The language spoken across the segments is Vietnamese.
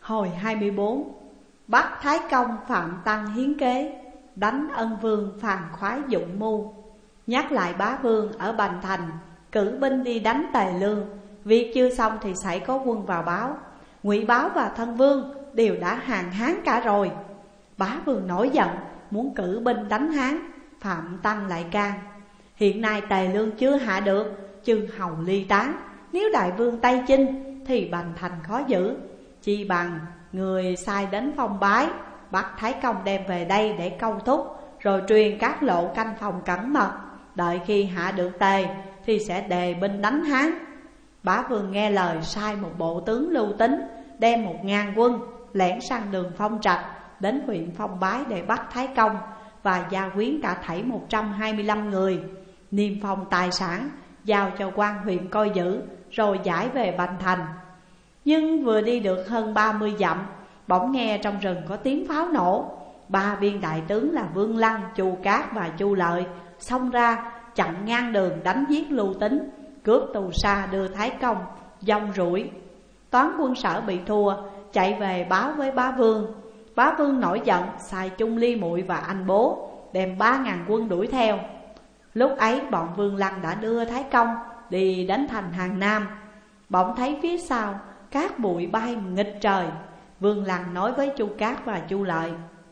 Hồi 24. Bắt Thái Công Phạm Tăng hiến kế, đánh Ân Vương phàn khoái dụng mưu. Nhắc lại bá vương ở Bành Thành, cử binh đi đánh Tề Lương. Việc chưa xong thì xảy có quân vào báo, Ngụy Báo và Thân Vương đều đã hàng Hán cả rồi. Bá vương nổi giận, muốn cử binh đánh Hán. Phạm Tăng lại can: hiện nay Tề Lương chưa hạ được, chư hầu ly tán. Nếu đại vương Tây chinh thì Bành Thành khó giữ. Chi bằng người sai đến Phong Bái, bắt Thái Công đem về đây để câu thúc, rồi truyền các lộ canh phòng cẩn mật. Đợi khi hạ được Tề thì sẽ đề binh đánh Hán. Bá vương nghe lời, sai một bộ tướng Lưu Tín đem 1000 quân lẻn sang đường Phong Trạch đến huyện Phong Bái để bắt Thái Công và gia quyến cả thảy 125 người. Niêm phong tài sản, giao cho quan huyện coi giữ, rồi giải về Bành Thành. Nhưng vừa đi được hơn 30 dặm, bỗng nghe trong rừng có tiếng pháo nổ. 3 viên đại tướng là Vương Lăng, Chu Cát và Chu Lợi xông ra chặn ngang đường đánh giết Lưu Tín, cướp tù xa đưa Thái Công dông rủi. Toán quân Sở bị thua, chạy về báo với bá vương. Bá vương nổi giận, sai Chung Ly Muội và anh Bố đem 3000 quân đuổi theo. Lúc ấy bọn Vương Lăng đã đưa Thái Công đi đến thành Hàng Nam. Bỗng thấy phía sau cát bụi bay nghịch trời. Vương Lăng nói với Chu Cát và Chu Lợi: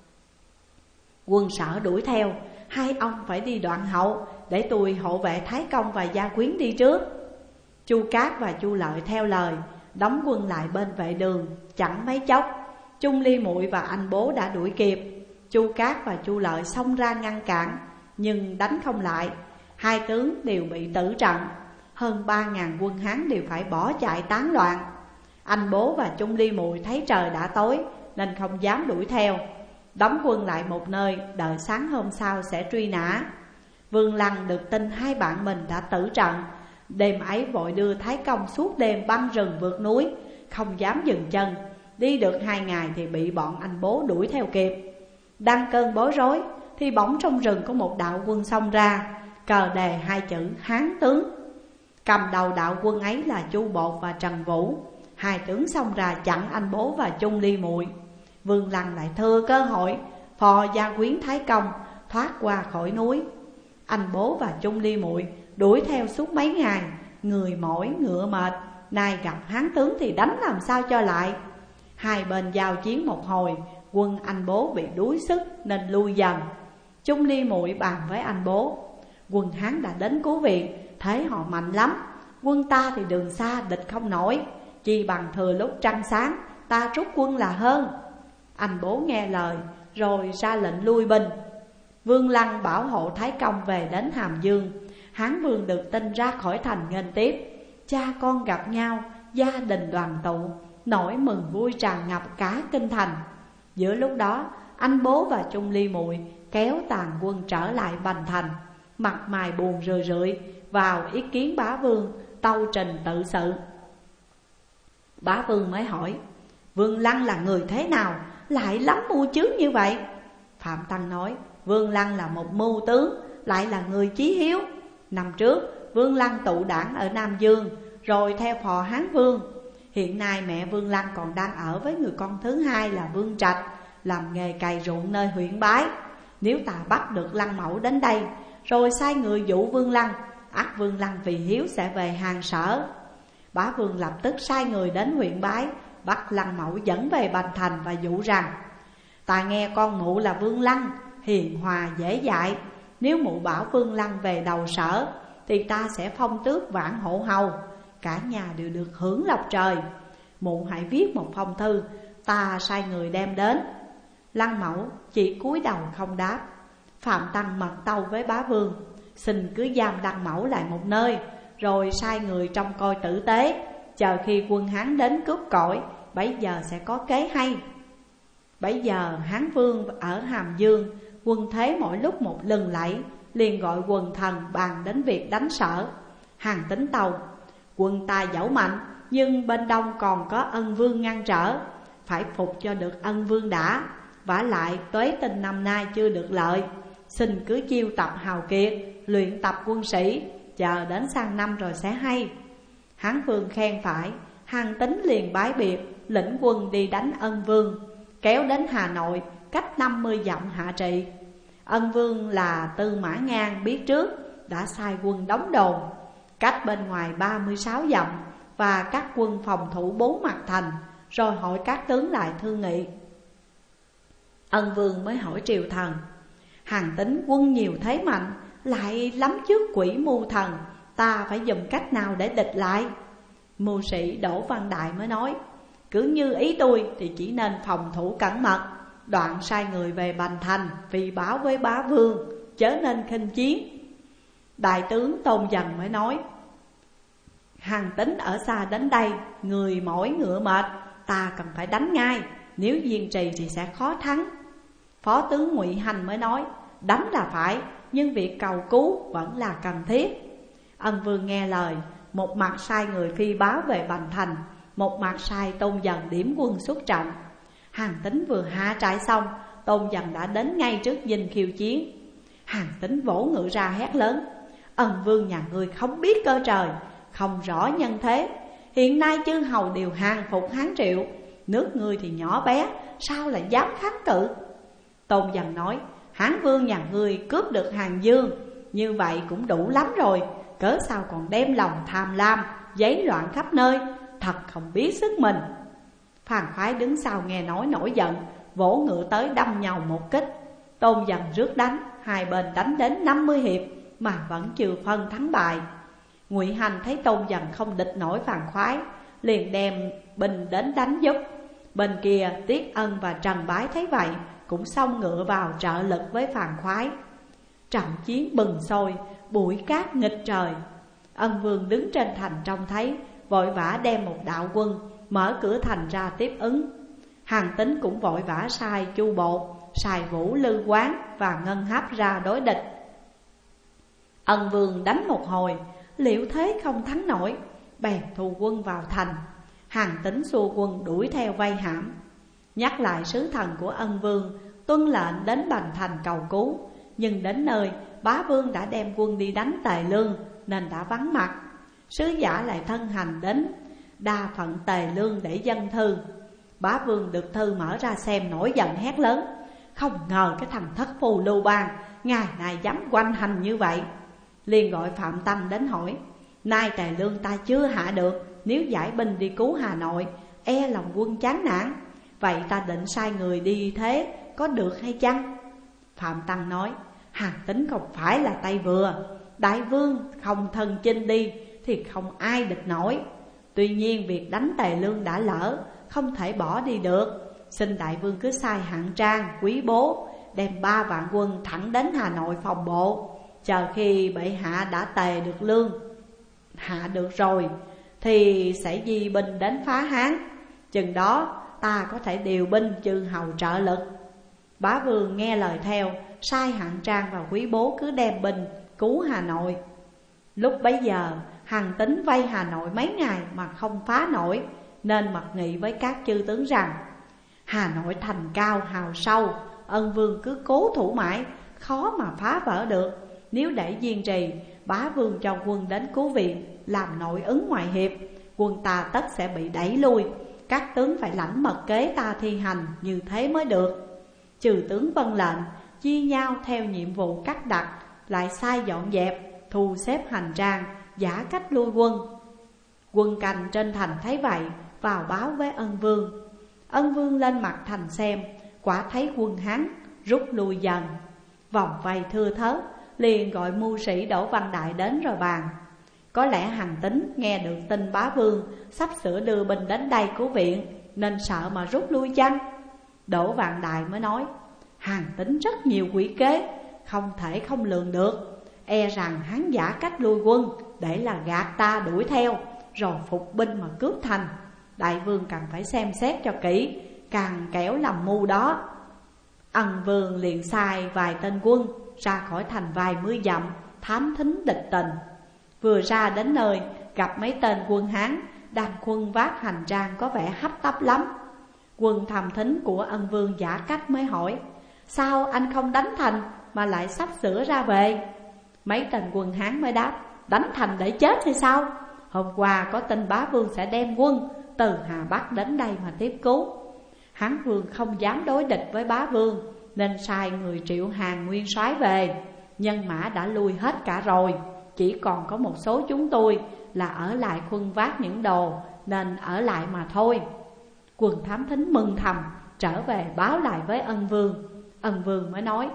quân Sở đuổi theo, hai ông phải đi đoạn hậu, để tôi hộ vệ Thái Công và gia quyến đi trước. Chu Cát và Chu Lợi theo lời, đóng quân lại bên vệ đường. Chẳng mấy chốc, Chung Ly Muội và anh Bố đã đuổi kịp. Chu Cát và Chu Lợi xông ra ngăn cản, nhưng đánh không lại. Hai tướng đều bị tử trận. Hơn 3000 quân Hán đều phải bỏ chạy tán loạn. Anh Bố và Chung Ly Muội thấy trời đã tối nên không dám đuổi theo, đóng quân lại một nơi, đợi sáng hôm sau sẽ truy nã. Vương Lăng được tin hai bạn mình đã tử trận, đêm ấy vội đưa Thái Công suốt đêm băng rừng vượt núi, không dám dừng chân. Đi được 2 ngày thì bị bọn anh Bố đuổi theo kịp. Đang cơn bối rối thì bỗng trong rừng có một đạo quân xông ra, cờ đề 2 chữ Hán tướng. Cầm đầu đạo quân ấy là Chu Bột và Trần Vũ. Hai tướng xông ra chặn anh Bố và Chung Ly Muội. Vương Lăng lại thừa cơ hội phò gia quyến Thái Công thoát qua khỏi núi. Anh Bố và Chung Ly Muội đuổi theo suốt mấy ngày, người mỏi ngựa mệt. Nay gặp Hán tướng thì đánh làm sao cho lại. Hai bên giao chiến một hồi, quân anh Bố bị đuối sức nên lui dần. Chung Ly Muội bàn với anh Bố: quân Hán đã đến cứu viện, thế họ mạnh lắm. Quân ta thì đường xa địch không nổi, chi bằng thừa lúc trăng sáng ta rút quân là hơn. Anh Bố nghe lời rồi ra lệnh lui binh. Vương Lăng bảo hộ Thái Công về đến Hàm Dương. Hán vương được tin ra khỏi thành nghênh tiếp. Cha con gặp nhau, gia đình đoàn tụ, nỗi mừng vui tràn ngập cả kinh thành. Giữa lúc đó, anh Bố và Chung Ly Muội kéo tàn quân trở lại Bành Thành, mặt mày buồn rười rượi, vào ý kiến bá vương, tâu trình tự sự. Bá vương mới hỏi: Vương Lăng là người thế nào, lại lắm mưu chướng như vậy? Phạm Tăng nói: Vương Lăng là một mưu tướng, lại là người chí hiếu. Năm trước Vương Lăng tụ đảng ở Nam Dương, rồi theo phò Hán Vương. Hiện nay mẹ Vương Lăng còn đang ở với người con thứ hai là Vương Trạch, làm nghề cày ruộng nơi huyện Bái. Nếu ta bắt được Lăng Mẫu đến đây, rồi sai người dụ Vương Lăng, ắt Vương Lăng vì hiếu sẽ về Hàng Sở. Bá vương lập tức sai người đến huyện Bái, bắt Lăng Mẫu dẫn về Bành Thành và dụ rằng: ta nghe con mụ là Vương Lăng hiền hòa dễ dạy, nếu mụ bảo Vương Lăng về đầu Sở thì ta sẽ phong tước vạn hộ hầu, cả nhà đều được hưởng lộc trời. Mụ hãy viết một phong thư, ta sai người đem đến. Lăng Mẫu chỉ cúi đầu không đáp. Phạm Tăng mật tâu với bá vương: xin cứ giam Lăng Mẫu lại một nơi, rồi sai người trông coi tử tế, chờ khi quân Hán đến cướp cõi, bấy giờ sẽ có kế hay. Bấy giờ Hán Vương ở Hàm Dương, quân thế mỗi lúc một lừng lẫy, liền gọi quần thần bàn đến việc đánh Sở. Hàn Tín tâu: quân ta dẫu mạnh, nhưng bên đông còn có Ân Vương ngăn trở, phải phục cho được Ân Vương đã. Vả lại Tuế Tinh năm nay chưa được lợi, xin cứ chiêu tập hào kiệt, luyện tập quân sĩ, chờ đến sang năm rồi sẽ hay. Hán Vương khen phải, Hàn Tín liền bái biệt, lĩnh quân đi đánh Ân Vương, kéo đến Hà Nội cách 50 dặm hạ trị. Ân Vương là Tư Mã Ngang biết trước, đã sai quân đóng đồn cách bên ngoài 36 dặm và các quân phòng thủ 4 mặt thành, rồi hỏi các tướng lại thương nghị. Ân Vương mới hỏi triều thần: Hàn Tín quân nhiều thế mạnh, lại lắm trước quỷ mưu thần, ta phải dùng cách nào để địch lại? Mưu sĩ Đỗ Văn Đại mới nói: Cứ như ý tôi thì chỉ nên phòng thủ cẩn mật, đoạn sai người về Bành Thành vì báo với bá vương, chớ nên khinh chiến. Đại tướng Tôn Dần mới nói: Hàn Tín ở xa đến đây, người mỏi ngựa mệt, ta cần phải đánh ngay, nếu kiên trì thì sẽ khó thắng. Phó tướng Ngụy Hành mới nói: Đánh là phải, nhưng việc cầu cứu vẫn là cần thiết. Ân Vương nghe lời, một mặt sai người phi báo về Bành Thành, một mặt sai Tôn Dần điểm quân xuất trận. Hàn Tín vừa hạ trại xong, Tôn Dần đã đến ngay trước dinh khiêu chiến. Hàn Tín vỗ ngựa ra hét lớn: Ân Vương nhà ngươi không biết cơ trời, không rõ nhân thế. Hiện nay chư hầu đều hàng phục Hán Triệu, nước ngươi thì nhỏ bé, sao lại dám kháng cự? Tôn Dần nói: Hán Vương nhà ngươi cướp được Hàn Dương, như vậy cũng đủ lắm rồi, cớ sao còn đem lòng tham lam, giấy loạn khắp nơi, thật không biết sức mình. Phàn Khoái đứng sau nghe nói nổi giận, vỗ ngựa tới đâm nhau một kích. Tôn Dần rước đánh, hai bên đánh đến 50 hiệp mà vẫn chưa phân thắng bại. Ngụy Hành thấy Tôn Dần không địch nổi Phàn Khoái, liền đem binh đến đánh giúp. Bên kia Tiết Ân và Trần Bái thấy vậy, cũng xông ngựa vào trợ lực với Phàn Khoái. Trận chiến bừng sôi, bụi cát nghịch trời. Ân Vương đứng trên thành trông thấy, vội vã đem một đạo quân mở cửa thành ra tiếp ứng. Hàn Tín cũng vội vã sai Chu Bộ, sai Vũ Lư Quán và Ngân Háp ra đối địch. Ân Vương đánh một hồi, liệu thế không thắng nổi, bèn thu quân vào thành. Hàn Tín xua quân đuổi theo vây hãm. Nhắc lại sứ thần của Ân Vương tuân lệnh đến Bành Thành cầu cứu, nhưng đến nơi bá vương đã đem quân đi đánh Tề Lương nên đã vắng mặt. Sứ giả lại thân hành đến đa phận Tề Lương để dâng thư. Bá vương được thư mở ra xem, nổi giận hét lớn: Không ngờ cái thằng thất phu Lưu Bang ngày này dám quanh hành như vậy. Liền gọi Phạm Tâm đến hỏi: Nay Tề Lương ta chưa hạ được, nếu giải binh đi cứu Hà Nội, e lòng quân chán nản. Vậy ta định sai người đi thế, có được hay chăng? Phạm Tăng nói: Hàn Tín không phải là tay vừa, đại vương không thân chinh đi thì không ai địch nổi. Tuy nhiên việc đánh Tề Lương đã lỡ, không thể bỏ đi được. Xin đại vương cứ sai Hạng Trang, Quý Bố đem 3 vạn quân thẳng đến Hà Nội phòng bộ. Chờ khi bệ hạ đã tề được lương hạ được rồi thì sẽ di binh đến phá Hán. Chừng đó ta có thể điều binh chư hầu trợ lực. Bá vương nghe lời theo, sai Hạng Trang và Quý Bố cứ đem binh cứu Hà Nội. Lúc bấy giờ Hàn Tín vây Hà Nội mấy ngày mà không phá nổi, nên mật nghị với các chư tướng rằng: Hà Nội thành cao hào sâu, Ân Vương cứ cố thủ mãi, khó mà phá vỡ được. Nếu để kiên trì, bá vương cho quân đến cứu viện, làm nội ứng ngoại hiệp, quân ta tất sẽ bị đẩy lui. Các tướng phải lãnh mật kế ta thi hành, như thế mới được. Trừ tướng vâng lệnh, chia nhau theo nhiệm vụ cắt đặt, lại sai dọn dẹp, thu xếp hành trang, giả cách lui quân. Quân canh trên thành thấy vậy, vào báo với Ân Vương. Ân Vương lên mặt thành xem, quả thấy quân Hán rút lui dần. Vòng vây thưa thớt, liền gọi mưu sĩ Đỗ Văn Đại đến rồi bàn. Có lẽ Hàn Tín nghe được tin bá vương sắp sửa đưa binh đến đây cứu viện, nên sợ mà rút lui chăng? Đỗ Văn Đại mới nói: Hàn Tín rất nhiều quỷ kế, không thể không lường được. E rằng hắn giả cách lui quân để là gạt ta đuổi theo, rồi phục binh mà cướp thành. Đại vương cần phải xem xét cho kỹ, càng kẻo làm mưu đó. Ân Vương liền sai vài tên quân ra khỏi thành vài mươi dặm, thám thính địch tình. Vừa ra đến nơi, gặp mấy tên quân Hán đang khuân vác hành trang có vẻ hấp tấp lắm. Quân thám thính của Ân Vương giả cách mới hỏi: Sao anh không đánh thành mà lại sắp sửa ra về? Mấy tên quân Hán mới đáp: Đánh thành để chết hay sao? Hôm qua có tin bá vương sẽ đem quân từ Hà Bắc đến đây mà tiếp cứu. Hán vương không dám đối địch với bá vương, nên sai người triệu hàng nguyên soái về. Nhân mã đã lui hết cả rồi, chỉ còn có một số chúng tôi là ở lại khuân vác những đồ, nên ở lại mà thôi. Quần thám thính mừng thầm, trở về báo lại với Ân vương. Ân vương mới nói: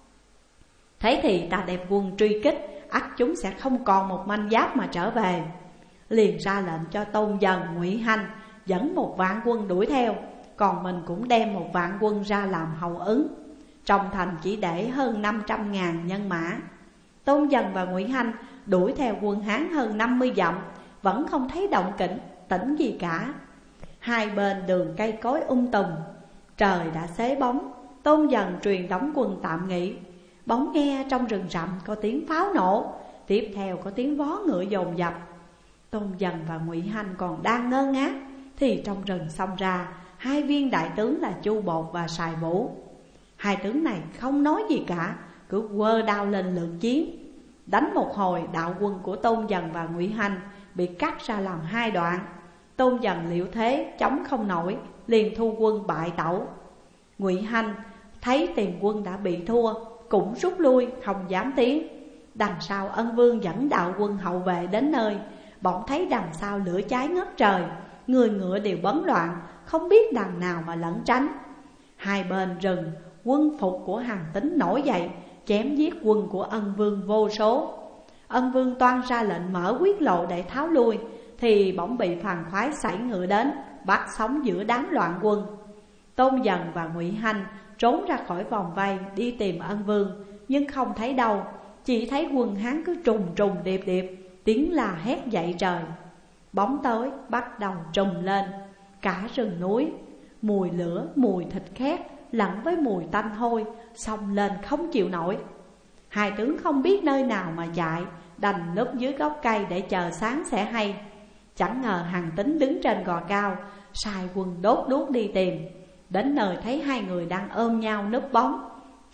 thế thì ta đem quân truy kích, ắt chúng sẽ không còn một manh giáp mà trở về. Liền ra lệnh cho Tôn Dần, Ngụy Hanh dẫn 1.000 quân đuổi theo, còn mình cũng đem 1.000 quân ra làm hậu ứng. Trong thành chỉ để hơn 500.000 nhân mã. Tôn Dần và Ngụy Hanh đuổi theo quân Hán hơn 50 dặm, vẫn không thấy động tĩnh gì cả. Hai bên đường cây cối tùm, trời đã xế bóng. Tôn Dần truyền đóng quân tạm nghỉ. Bỗng nghe trong rừng rậm có tiếng pháo nổ, tiếp theo có tiếng vó ngựa dồn dập. Tôn Dần và Ngụy Hanh còn đang ngơ ngác, thì trong rừng xông ra 2 viên đại tướng là Chu Bột và Sài Vũ. 2 tướng này không nói gì cả, cứ quơ đao lên lượt chiến. Đánh một hồi, đạo quân của Tôn Dần và Ngụy Hanh bị cắt ra làm 2 đoạn. Tôn Dần liệu thế chống không nổi, liền thu quân bại tẩu. Ngụy Hanh thấy tiền quân đã bị thua, cũng rút lui không dám tiến. Đằng sau Ân vương dẫn đạo quân hậu vệ đến nơi, bỗng thấy đằng sau lửa cháy ngất trời, người ngựa đều bấn loạn, không biết đằng nào mà lẩn tránh. Hai bên rừng, quân phục của Hàn Tín nổi dậy, chém giết quân của Ân vương vô số. Ân vương toan ra lệnh mở quyết lộ để tháo lui, thì bỗng bị Phàn Khoái sảy ngựa đến, bắt sống giữa đám loạn quân. Tôn Dần và Ngụy Hanh trốn ra khỏi vòng vây đi tìm Ân vương, nhưng không thấy đâu, chỉ thấy quân Hán cứ trùng điệp điệp, tiếng la hét dậy trời. Bóng tối bắt đầu trùm lên, cả rừng núi, mùi lửa, mùi thịt khét lẫn với mùi tanh hôi xông lên không chịu nổi. Hai tướng không biết nơi nào mà chạy, đành núp dưới gốc cây để chờ sáng sẽ hay. Chẳng ngờ Hàn Tín đứng trên gò cao, sai quân đốt đuốc đi tìm. Đến nơi thấy 2 người đang ôm nhau núp bóng.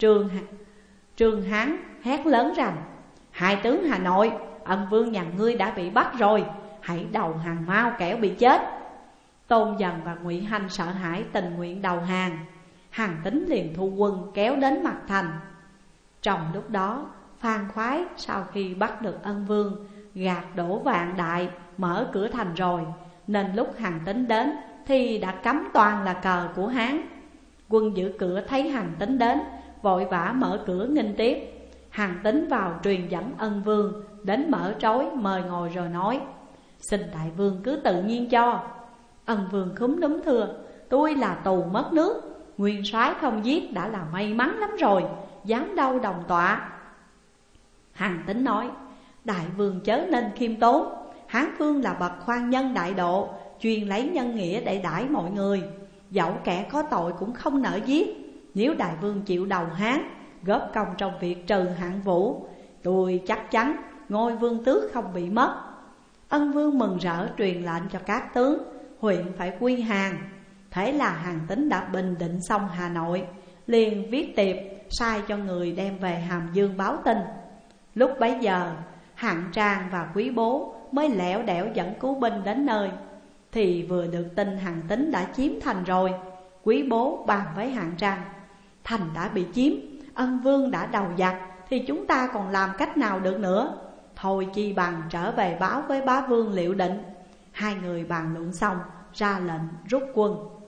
Trương Hán hét lớn rằng: hai tướng Hà Nội, Ân vương nhà ngươi đã bị bắt rồi, hãy đầu hàng mau kẻo bị chết. Tôn Dần và Ngụy Hanh sợ hãi tình nguyện đầu hàng. Hàn Tín liền thu quân kéo đến mặt thành. Trong lúc đó, Phàn Khoái sau khi bắt được Ân vương, gạt đổ Vạn Đại, mở cửa thành rồi, nên lúc Hàn Tín đến thì đã cắm toàn là cờ của Hán. Quân giữ cửa thấy Hàn Tín đến, vội vã mở cửa nghênh tiếp. Hàn Tín vào truyền dẫn Ân vương đến mở trói mời ngồi rồi nói: xin đại vương cứ tự nhiên cho. Ân vương khúm núm thưa: tôi là tù mất nước, nguyên soái không giết đã là may mắn lắm rồi, dám đâu đồng tọa. Hàn Tín nói: đại vương chớ nên khiêm tốn, Hán vương là bậc khoan nhân đại độ, chuyên lấy nhân nghĩa để đãi mọi người. Dẫu kẻ có tội cũng không nỡ giết. Nếu đại vương chịu đầu Hán, góp công trong việc trừ Hạng Vũ, tôi chắc chắn ngôi vương tước không bị mất. Ân vương mừng rỡ truyền lệnh cho các tướng huyện phải quy hàng. Thế là Hàn Tín đã bình định xong Hà Nội, liền viết tiệp sai cho người đem về Hàm Dương báo tin. Lúc bấy giờ Hạng Trang và Quý Bố mới lẻo đẻo dẫn cứu binh đến nơi, thì vừa được tin Hàn Tín đã chiếm thành rồi. Quý Bố bàn với Hạng Trang: thành đã bị chiếm, Ân vương đã đầu giặc, thì chúng ta còn làm cách nào được nữa? Thôi chi bằng trở về báo với bá vương liệu định. Hai người bàn luận xong ra lệnh rút quân.